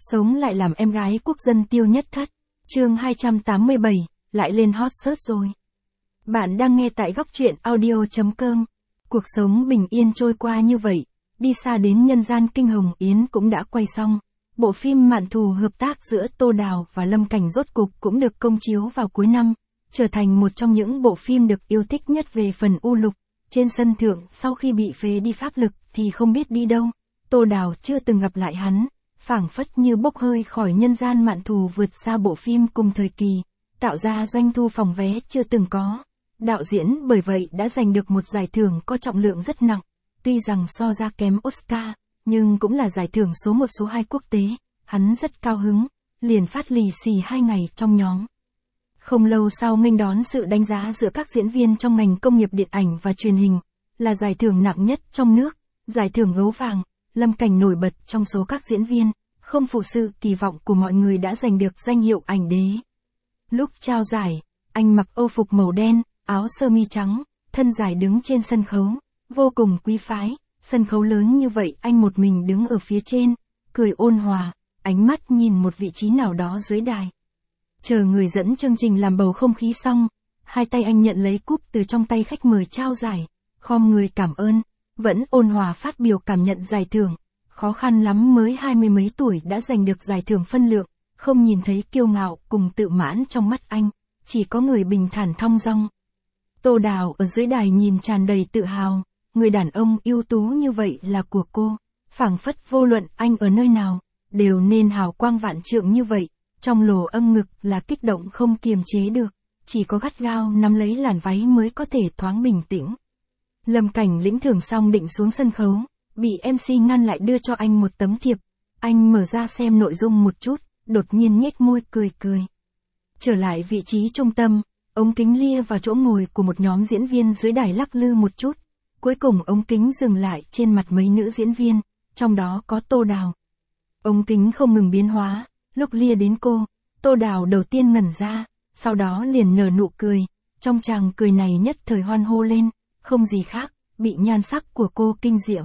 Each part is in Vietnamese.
Sống lại làm em gái quốc dân Tiêu Nhất Thất. Chương 287, lại lên hot search rồi. Bạn đang nghe tại góc truyện audio.com. Cuộc sống bình yên trôi qua như vậy, đi xa đến nhân gian kinh hồng yến cũng đã quay xong. Bộ phim mạn thù hợp tác giữa Tô Đào và Lâm Cảnh rốt cục cũng được công chiếu vào cuối năm, trở thành một trong những bộ phim được yêu thích nhất về phần u lục. Trên sân thượng, sau khi bị phế đi pháp lực thì không biết đi đâu, Tô Đào chưa từng gặp lại hắn, phảng phất như bốc hơi khỏi nhân gian mạn thù vượt xa bộ phim cùng thời kỳ, tạo ra doanh thu phòng vé chưa từng có. Đạo diễn bởi vậy đã giành được một giải thưởng có trọng lượng rất nặng, tuy rằng so ra kém Oscar, nhưng cũng là giải thưởng số 1 số 2 quốc tế. Hắn rất cao hứng, liền phát lì xì 2 ngày trong nhóm. Không lâu sau nghênh đón sự đánh giá giữa các diễn viên trong ngành công nghiệp điện ảnh và truyền hình, là giải thưởng nặng nhất trong nước, giải thưởng gấu vàng. Lâm Cảnh nổi bật trong số các diễn viên, không phụ sự kỳ vọng của mọi người đã giành được danh hiệu ảnh đế. Lúc trao giải, anh mặc âu phục màu đen, áo sơ mi trắng, thân dài đứng trên sân khấu, vô cùng quý phái. Sân khấu lớn như vậy anh một mình đứng ở phía trên, cười ôn hòa, ánh mắt nhìn một vị trí nào đó dưới đài. Chờ người dẫn chương trình làm bầu không khí xong, hai tay anh nhận lấy cúp từ trong tay khách mời trao giải, khom người cảm ơn, vẫn ôn hòa phát biểu cảm nhận giải thưởng. Khó khăn lắm mới 20 mấy tuổi đã giành được giải thưởng phân lượng, không nhìn thấy kiêu ngạo cùng tự mãn trong mắt anh, chỉ có người bình thản thong dong. Tô Đào ở dưới đài nhìn tràn đầy tự hào, người đàn ông ưu tú như vậy là của cô, phảng phất vô luận anh ở nơi nào, đều nên hào quang vạn trượng như vậy. Trong lồ âm ngực là kích động không kiềm chế được, chỉ có gắt gao nắm lấy làn váy mới có thể thoáng bình tĩnh. Lâm Cảnh lĩnh thưởng xong định xuống sân khấu, bị MC ngăn lại đưa cho anh một tấm thiệp. Anh mở ra xem nội dung một chút, đột nhiên nhếch môi cười cười. Trở lại vị trí trung tâm, ống kính lia vào chỗ ngồi của một nhóm diễn viên dưới đài lắc lư một chút. Cuối cùng ống kính dừng lại trên mặt mấy nữ diễn viên, trong đó có Tô Đào. Ống kính không ngừng biến hóa, lúc lia đến cô, Tô Đào đầu tiên ngẩn ra, sau đó liền nở nụ cười. Trong tràng cười này nhất thời hoan hô lên, không gì khác, bị nhan sắc của cô kinh diễm.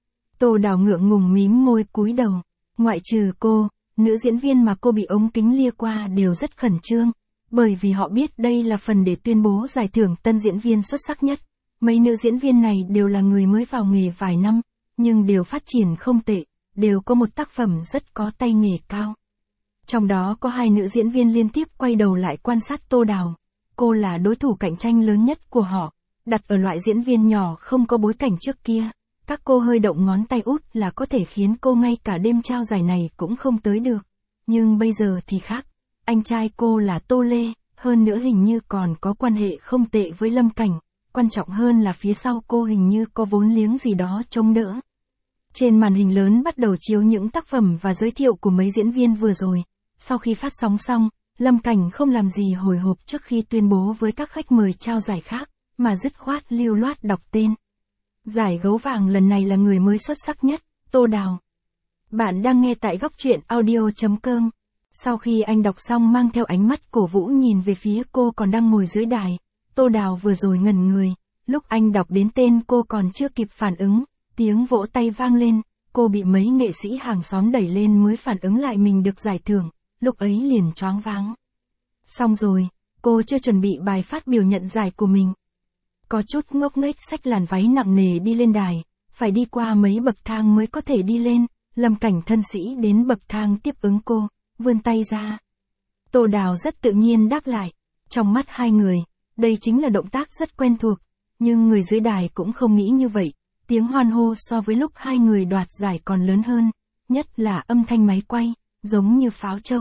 Tô Đào ngượng ngùng mím môi cúi đầu, ngoại trừ cô, nữ diễn viên mà cô bị ống kính lia qua đều rất khẩn trương, bởi vì họ biết đây là phần để tuyên bố giải thưởng tân diễn viên xuất sắc nhất. Mấy nữ diễn viên này đều là người mới vào nghề vài năm, nhưng đều phát triển không tệ, đều có một tác phẩm rất có tay nghề cao. Trong đó có 2 nữ diễn viên liên tiếp quay đầu lại quan sát Tô Đào. Cô là đối thủ cạnh tranh lớn nhất của họ, đặt ở loại diễn viên nhỏ không có bối cảnh trước kia. Các cô hơi động ngón tay út là có thể khiến cô ngay cả đêm trao giải này cũng không tới được. Nhưng bây giờ thì khác, anh trai cô là Tô Lê, hơn nữa hình như còn có quan hệ không tệ với Lâm Cảnh. Quan trọng hơn là phía sau cô hình như có vốn liếng gì đó chống đỡ. Trên màn hình lớn bắt đầu chiếu những tác phẩm và giới thiệu của mấy diễn viên vừa rồi. Sau khi phát sóng xong, Lâm Cảnh không làm gì hồi hộp trước khi tuyên bố với các khách mời trao giải khác, mà dứt khoát lưu loát đọc tên. Giải gấu vàng lần này là người mới xuất sắc nhất, Tô Đào. Bạn đang nghe tại góc truyện audio.com. Sau khi anh đọc xong mang theo ánh mắt cổ vũ nhìn về phía cô còn đang ngồi dưới đài, Tô Đào vừa rồi ngẩn người, lúc anh đọc đến tên cô còn chưa kịp phản ứng, tiếng vỗ tay vang lên, cô bị mấy nghệ sĩ hàng xóm đẩy lên mới phản ứng lại mình được giải thưởng, lúc ấy liền choáng váng. Xong rồi, cô chưa chuẩn bị bài phát biểu nhận giải của mình. Có chút ngốc nghếch xách làn váy nặng nề đi lên đài, phải đi qua mấy bậc thang mới có thể đi lên. Lâm Cảnh thân sĩ đến bậc thang tiếp ứng cô, vươn tay ra. Tô Đào rất tự nhiên đáp lại, trong mắt hai người, đây chính là động tác rất quen thuộc, nhưng người dưới đài cũng không nghĩ như vậy. Tiếng hoan hô so với lúc hai người đoạt giải còn lớn hơn, nhất là âm thanh máy quay, giống như pháo châu.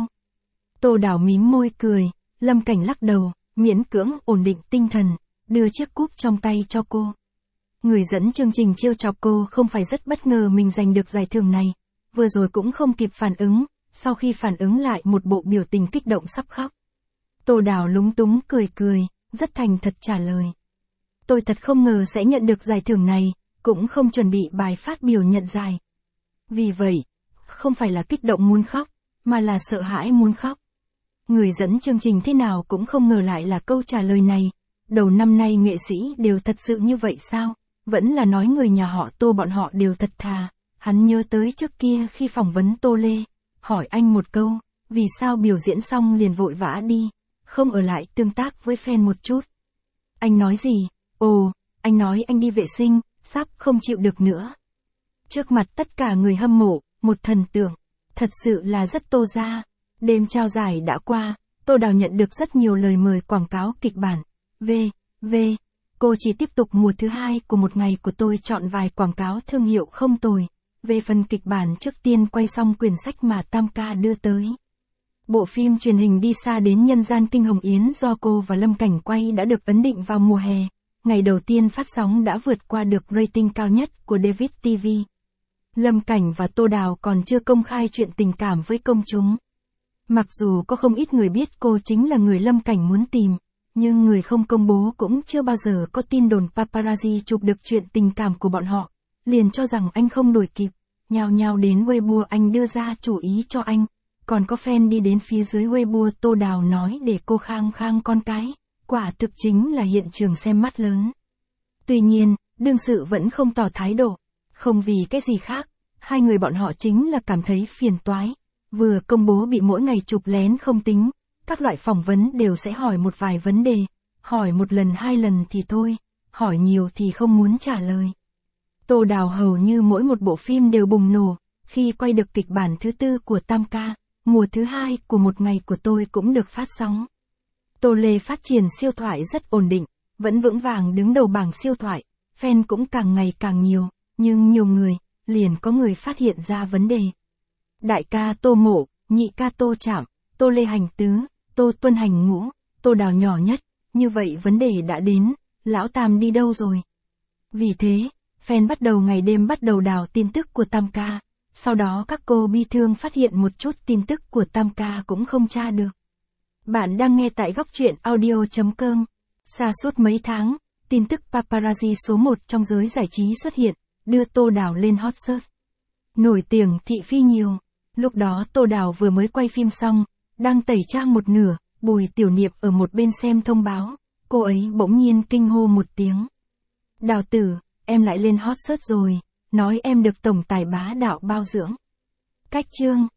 Tô Đào mím môi cười, Lâm Cảnh lắc đầu, miễn cưỡng ổn định tinh thần, đưa chiếc cúp trong tay cho cô. Người dẫn chương trình trêu chọc cô không phải rất bất ngờ mình giành được giải thưởng này, vừa rồi cũng không kịp phản ứng, sau khi phản ứng lại một bộ biểu tình kích động sắp khóc. Tô Đào lúng túng cười cười, rất thành thật trả lời. Tôi thật không ngờ sẽ nhận được giải thưởng này, cũng không chuẩn bị bài phát biểu nhận giải. Vì vậy, không phải là kích động muốn khóc, mà là sợ hãi muốn khóc. Người dẫn chương trình thế nào cũng không ngờ lại là câu trả lời này. Đầu năm nay nghệ sĩ đều thật sự như vậy sao? Vẫn là nói người nhà họ Tô bọn họ đều thật thà. Hắn nhớ tới trước kia khi phỏng vấn Tô Lê, hỏi anh một câu, vì sao biểu diễn xong liền vội vã đi, không ở lại tương tác với fan một chút. Anh nói gì? Ồ, anh nói anh đi vệ sinh, sắp không chịu được nữa. Trước mặt tất cả người hâm mộ, một thần tượng, thật sự là rất Tô ra. Đêm trao giải đã qua, Tô Đào nhận được rất nhiều lời mời quảng cáo kịch bản. Cô chỉ tiếp tục mùa thứ 2 của Một Ngày của Tôi chọn vài quảng cáo thương hiệu không tồi. Về phần kịch bản trước tiên quay xong quyển sách mà Tam Ca đưa tới. Bộ phim truyền hình Đi Xa Đến Nhân Gian Kinh Hồng Yến do cô và Lâm Cảnh quay đã được ấn định vào mùa hè. Ngày đầu tiên phát sóng đã vượt qua được rating cao nhất của David TV. Lâm Cảnh và Tô Đào còn chưa công khai chuyện tình cảm với công chúng. Mặc dù có không ít người biết cô chính là người Lâm Cảnh muốn tìm, nhưng người không công bố cũng chưa bao giờ có tin đồn paparazzi chụp được chuyện tình cảm của bọn họ, liền cho rằng anh không đuổi kịp, nhao nhao đến Weibo anh đưa ra chủ ý cho anh, còn có fan đi đến phía dưới Weibo Tô Đào nói để cô khang khang con cái, quả thực chính là hiện trường xem mắt lớn. Tuy nhiên, đương sự vẫn không tỏ thái độ, không vì cái gì khác, hai người bọn họ chính là cảm thấy phiền toái, vừa công bố bị mỗi ngày chụp lén không tính. Các loại phỏng vấn đều sẽ hỏi một vài vấn đề, hỏi một lần 2 lần thì thôi, hỏi nhiều thì không muốn trả lời. Tô Đào hầu như mỗi một bộ phim đều bùng nổ, khi quay được kịch bản thứ 4 của Tam Ca, mùa thứ 2 của Một Ngày của Tôi cũng được phát sóng. Tô Lê phát triển siêu thoại rất ổn định, vẫn vững vàng đứng đầu bảng siêu thoại, fan cũng càng ngày càng nhiều, nhưng nhiều người, liền có người phát hiện ra vấn đề. Đại ca Tô Mộ, nhị ca Tô Trạm, Tô Lê hành tứ, Tô Tuân hành ngũ, Tô Đào nhỏ nhất, như vậy vấn đề đã đến, lão Tam đi đâu rồi? Vì thế, fan bắt đầu ngày đêm bắt đầu đào tin tức của Tam Ca, sau đó các cô bi thương phát hiện một chút tin tức của Tam Ca cũng không tra được. Bạn đang nghe tại góc truyện audio.com. Xa suốt mấy tháng, tin tức paparazzi số 1 trong giới giải trí xuất hiện, đưa Tô Đào lên hot search. Nổi tiếng thị phi nhiều. Lúc đó Tô Đào vừa mới quay phim xong, đang tẩy trang một nửa, Bùi Tiểu Niệm ở một bên xem thông báo, cô ấy bỗng nhiên kinh hô một tiếng. Đào tử, em lại lên hot search rồi, nói em được tổng tài bá đạo bao dưỡng. Cách chương.